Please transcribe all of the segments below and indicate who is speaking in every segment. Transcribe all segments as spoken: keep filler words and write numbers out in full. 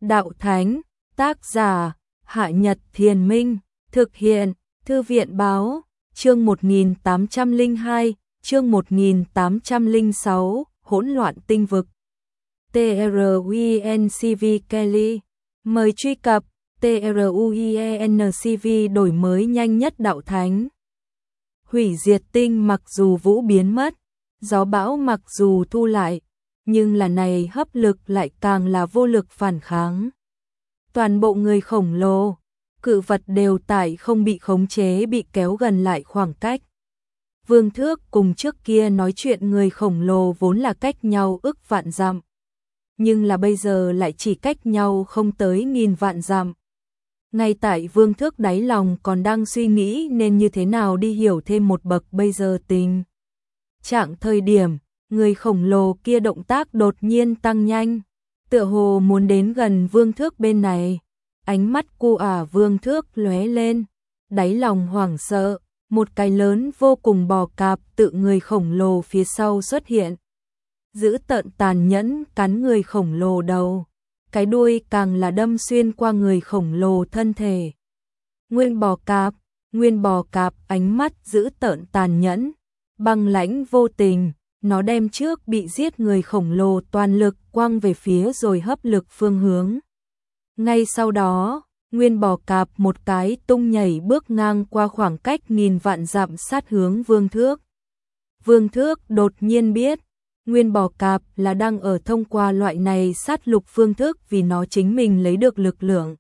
Speaker 1: Đạo Thánh, tác giả, Hạ Nhật Thiền Minh, thực hiện, Thư viện Báo, chương một nghìn tám trăm lẻ hai, chương một nghìn tám trăm lẻ sáu, hỗn loạn tinh vực. TRUENCV Kelly, mời truy cập, TRUENCV đổi mới nhanh nhất Đạo Thánh. Hủy diệt tinh mặc dù vũ biến mất, gió bão mặc dù thu lại, nhưng là này hấp lực lại càng là vô lực phản kháng. Toàn bộ người khổng lồ, cự vật đều tại không bị khống chế bị kéo gần lại khoảng cách. Vương Thước cùng trước kia nói chuyện người khổng lồ vốn là cách nhau ức vạn dặm, nhưng là bây giờ lại chỉ cách nhau không tới nghìn vạn dặm. Ngay tại Vương Thước đáy lòng còn đang suy nghĩ nên như thế nào đi hiểu thêm một bậc bây giờ tình trạng thời điểm, người khổng lồ kia động tác đột nhiên tăng nhanh, tựa hồ muốn đến gần Vương Thước bên này. Ánh mắt cu ả Vương Thước lóe lên, đáy lòng hoảng sợ, một cái lớn vô cùng bò cạp tự người khổng lồ phía sau xuất hiện. Dữ tợn tàn nhẫn cắn người khổng lồ đầu, cái đuôi càng là đâm xuyên qua người khổng lồ thân thể. Nguyên bò cạp, nguyên bò cạp ánh mắt dữ tợn tàn nhẫn, băng lãnh vô tình, nó đem trước bị giết người khổng lồ toàn lực quăng về phía rồi hấp lực phương hướng. Ngay sau đó, nguyên bò cạp một cái tung nhảy bước ngang qua khoảng cách nghìn vạn dặm sát hướng Vương Thước. Vương Thước đột nhiên biết, nguyên bò cạp là đang ở thông qua loại này sát lục phương thức vì nó chính mình lấy được lực lượng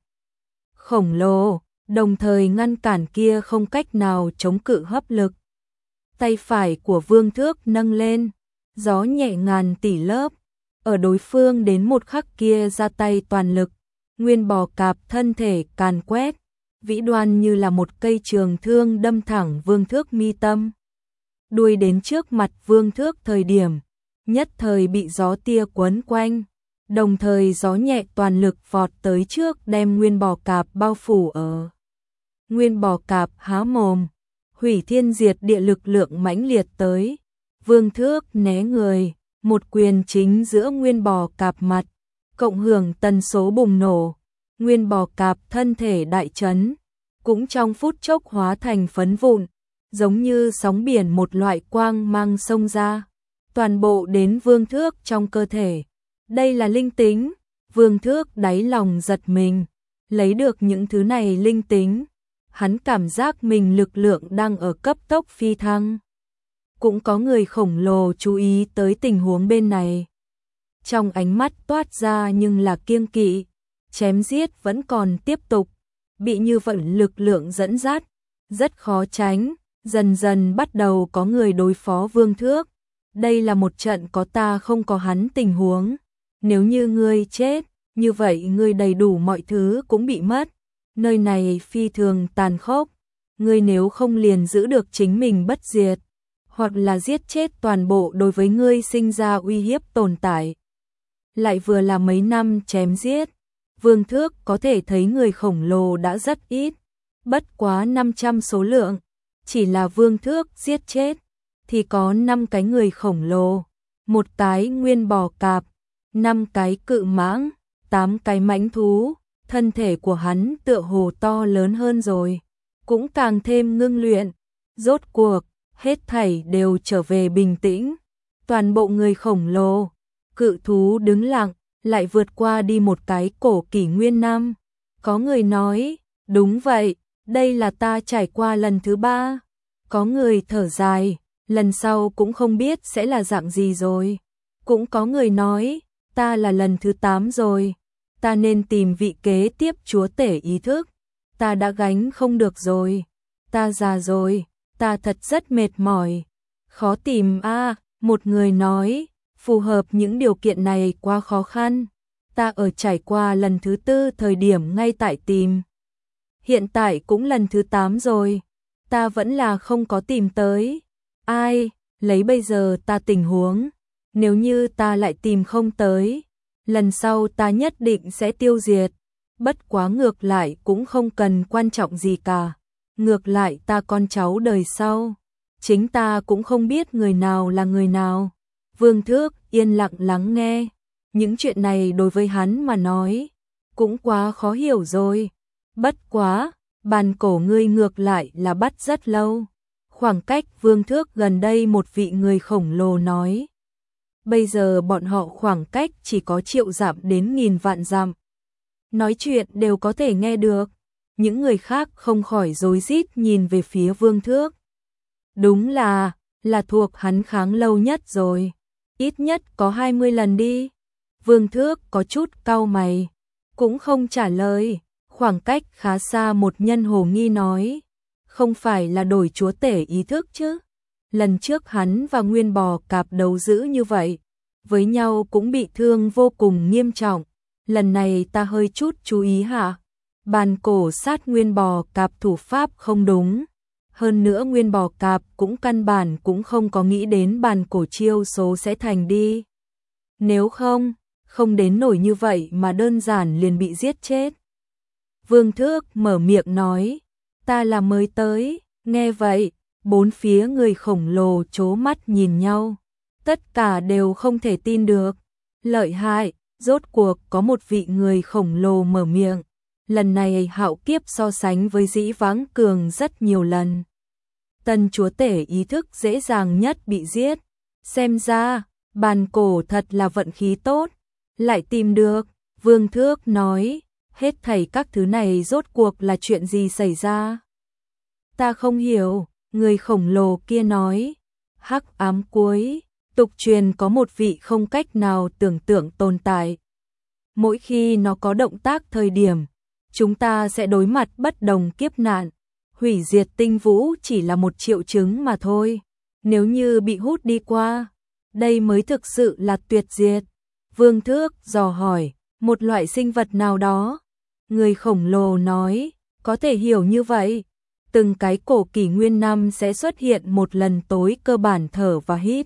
Speaker 1: khổng lồ, đồng thời ngăn cản kia không cách nào chống cự hấp lực. Tay phải của Vương Thước nâng lên, gió nhẹ ngàn tỷ lớp, ở đối phương đến một khắc kia ra tay toàn lực. Nguyên bò cạp thân thể càn quét, vĩ đoan như là một cây trường thương đâm thẳng Vương Thước mi tâm. Đuôi đến trước mặt Vương Thước thời điểm, nhất thời bị gió tia quấn quanh, đồng thời gió nhẹ toàn lực vọt tới trước đem nguyên bò cạp bao phủ ở. Nguyên bò cạp há mồm, hủy thiên diệt địa lực lượng mãnh liệt tới. Vương Thước né người, một quyền chính giữa nguyên bò cạp mặt, cộng hưởng tần số bùng nổ, nguyên bò cạp thân thể đại chấn, cũng trong phút chốc hóa thành phấn vụn, giống như sóng biển một loại quang mang xông ra, toàn bộ đến Vương Thước trong cơ thể. Đây là linh tính, Vương Thước đáy lòng giật mình, lấy được những thứ này linh tính, hắn cảm giác mình lực lượng đang ở cấp tốc phi thăng. Cũng có người khổng lồ chú ý tới tình huống bên này. Trong ánh mắt toát ra nhưng là kiêng kỵ, chém giết vẫn còn tiếp tục, bị như vậy lực lượng dẫn dắt, rất khó tránh, dần dần bắt đầu có người đối phó Vương Thước. Đây là một trận có ta không có hắn tình huống, nếu như ngươi chết, như vậy ngươi đầy đủ mọi thứ cũng bị mất, nơi này phi thường tàn khốc, ngươi nếu không liền giữ được chính mình bất diệt, hoặc là giết chết toàn bộ đối với ngươi sinh ra uy hiếp tồn tại. Lại vừa là mấy năm chém giết, Vương Thước có thể thấy người khổng lồ đã rất ít, bất quá năm trăm số lượng, chỉ là Vương Thước giết chết, thì có năm cái người khổng lồ, một cái nguyên bò cạp, năm cái cự mãng, tám cái mãnh thú, thân thể của hắn tựa hồ to lớn hơn rồi, cũng càng thêm ngưng luyện, rốt cuộc, hết thảy đều trở về bình tĩnh, toàn bộ người khổng lồ, cự thú đứng lặng, lại vượt qua đi một cái cổ kỷ nguyên năm. Có người nói, đúng vậy, đây là ta trải qua lần thứ ba. Có người thở dài, lần sau cũng không biết sẽ là dạng gì rồi. Cũng có người nói, ta là lần thứ tám rồi, ta nên tìm vị kế tiếp chúa tể ý thức. Ta đã gánh không được rồi, ta già rồi, ta thật rất mệt mỏi. Khó tìm a, à, một người nói, phù hợp những điều kiện này quá khó khăn. Ta ở trải qua lần thứ tư thời điểm ngay tại tìm. Hiện tại cũng lần thứ tám rồi, ta vẫn là không có tìm tới. Ai, lấy bây giờ ta tình huống, nếu như ta lại tìm không tới, lần sau ta nhất định sẽ tiêu diệt. Bất quá ngược lại cũng không cần quan trọng gì cả. Ngược lại ta con cháu đời sau, chính ta cũng không biết người nào là người nào. Vương Thước yên lặng lắng nghe, những chuyện này đối với hắn mà nói, cũng quá khó hiểu rồi. Bất quá, bàn cổ ngươi ngược lại là bắt rất lâu. Khoảng cách vương thước gần đây một vị người khổng lồ nói. Bây giờ bọn họ khoảng cách chỉ có triệu dặm đến nghìn vạn dặm. Nói chuyện đều có thể nghe được. Những người khác không khỏi rối rít nhìn về phía vương thước. Đúng là, là thuộc hắn kháng lâu nhất rồi. Ít nhất có hai mươi lần đi. Vương thước có chút cau mày. Cũng không trả lời. Khoảng cách khá xa một nhân hồ nghi nói. Không phải là đổi chúa tể ý thức chứ. Lần trước hắn và Nguyên Bò Cạp đấu dữ như vậy. Với nhau cũng bị thương vô cùng nghiêm trọng. Lần này ta hơi chút chú ý hả? Bàn cổ sát Nguyên Bò Cạp thủ pháp không đúng. Hơn nữa Nguyên Bò Cạp cũng căn bản cũng không có nghĩ đến bàn cổ chiêu số sẽ thành đi. Nếu không, không đến nổi như vậy mà đơn giản liền bị giết chết. Vương Thước mở miệng nói, ta là mới tới. Nghe vậy, bốn phía người khổng lồ chố mắt nhìn nhau. Tất cả đều không thể tin được. Lợi hại, rốt cuộc có một vị người khổng lồ mở miệng. Lần này hạo kiếp so sánh với dĩ vãng cường rất nhiều lần. Tân chúa tể ý thức dễ dàng nhất bị giết. Xem ra, bàn cổ thật là vận khí tốt. Lại tìm được, Vương Thước nói, hết thảy các thứ này rốt cuộc là chuyện gì xảy ra? Ta không hiểu, người khổng lồ kia nói. Hắc ám cuối, tục truyền có một vị không cách nào tưởng tượng tồn tại. Mỗi khi nó có động tác thời điểm, chúng ta sẽ đối mặt bất đồng kiếp nạn. Hủy diệt tinh vũ chỉ là một triệu chứng mà thôi. Nếu như bị hút đi qua, đây mới thực sự là tuyệt diệt. Vương Thước dò hỏi, một loại sinh vật nào đó. Người khổng lồ nói, có thể hiểu như vậy. Từng cái cổ kỷ nguyên năm sẽ xuất hiện một lần tối cơ bản thở và hít.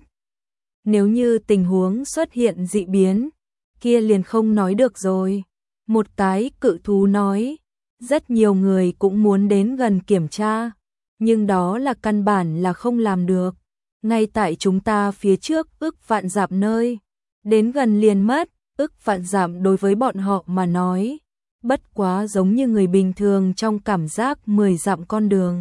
Speaker 1: Nếu như tình huống xuất hiện dị biến, kia liền không nói được rồi. Một cái cự thú nói, rất nhiều người cũng muốn đến gần kiểm tra, nhưng đó là căn bản là không làm được. Ngay tại chúng ta phía trước ức vạn dặm nơi, đến gần liền mất, ức vạn dặm đối với bọn họ mà nói, bất quá giống như người bình thường trong cảm giác mười dặm con đường.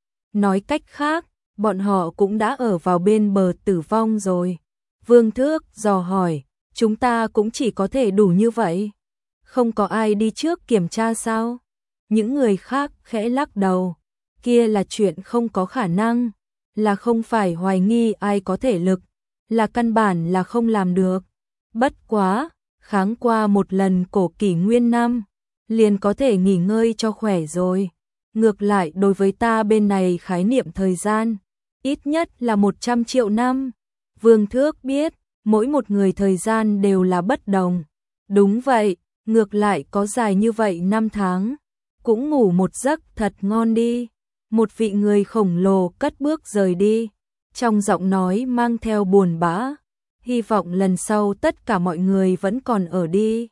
Speaker 1: Nói cách khác, bọn họ cũng đã ở vào bên bờ tử vong rồi. Vương Thước dò hỏi, chúng ta cũng chỉ có thể đủ như vậy. Không có ai đi trước kiểm tra sao? Những người khác khẽ lắc đầu. Kia là chuyện không có khả năng. Là không phải hoài nghi ai có thể lực. Là căn bản là không làm được. Bất quá, kháng qua một lần cổ kỷ nguyên năm, liền có thể nghỉ ngơi cho khỏe rồi. Ngược lại đối với ta bên này khái niệm thời gian, ít nhất là một trăm triệu năm. Vương Thước biết, mỗi một người thời gian đều là bất đồng. Đúng vậy, ngược lại có dài như vậy năm tháng. Cũng ngủ một giấc thật ngon đi. Một vị người khổng lồ cất bước rời đi. Trong giọng nói mang theo buồn bã. Hy vọng lần sau tất cả mọi người vẫn còn ở đi.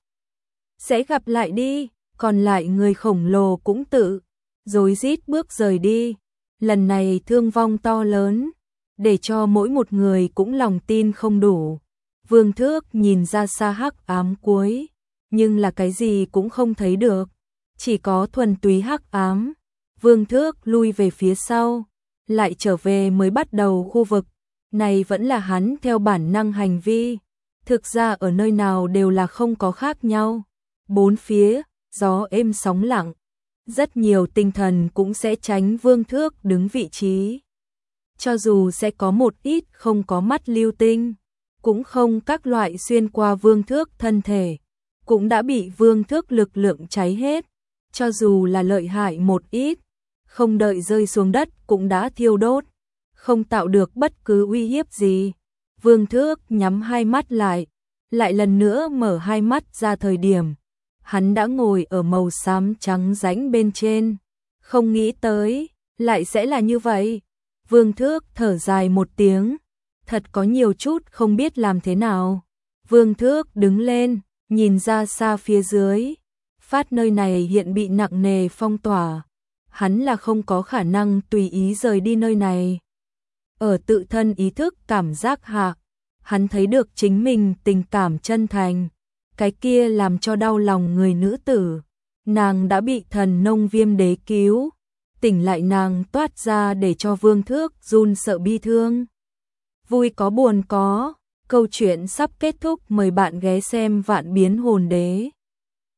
Speaker 1: Sẽ gặp lại đi. Còn lại người khổng lồ cũng tự rối rít bước rời đi. Lần này thương vong to lớn, để cho mỗi một người cũng lòng tin không đủ. Vương Thước nhìn ra xa hắc ám cuối, nhưng là cái gì cũng không thấy được, chỉ có thuần túy hắc ám. Vương Thước lui về phía sau, lại trở về mới bắt đầu khu vực. Này vẫn là hắn theo bản năng hành vi, thực ra ở nơi nào đều là không có khác nhau. Bốn phía, gió êm sóng lặng, rất nhiều tinh thần cũng sẽ tránh Vương Thước đứng vị trí. Cho dù sẽ có một ít không có mắt lưu tinh, cũng không các loại xuyên qua Vương Thước thân thể, cũng đã bị Vương Thước lực lượng cháy hết. Cho dù là lợi hại một ít, không đợi rơi xuống đất cũng đã thiêu đốt, không tạo được bất cứ uy hiếp gì. Vương Thước nhắm hai mắt lại, lại lần nữa mở hai mắt ra thời điểm, hắn đã ngồi ở màu xám trắng rãnh bên trên. Không nghĩ tới, lại sẽ là như vậy. Vương Thước thở dài một tiếng, thật có nhiều chút không biết làm thế nào. Vương Thước đứng lên, nhìn ra xa phía dưới. Phát nơi này hiện bị nặng nề phong tỏa. Hắn là không có khả năng tùy ý rời đi nơi này. Ở tự thân ý thức cảm giác hạ, hắn thấy được chính mình tình cảm chân thành. cái kia làm cho đau lòng người nữ tử. Nàng đã bị thần nông Viêm đế cứu, tỉnh lại nàng toát ra để cho Vương Thước run sợ bi thương. Vui có buồn có, câu chuyện sắp kết thúc, mời bạn ghé xem Vạn Biến Hồn Đế.